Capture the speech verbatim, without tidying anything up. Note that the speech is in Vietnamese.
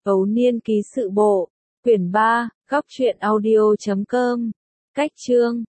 Ấu Niên ký sự bộ. Quyển ba, góc truyện audio chấm com. Cách chương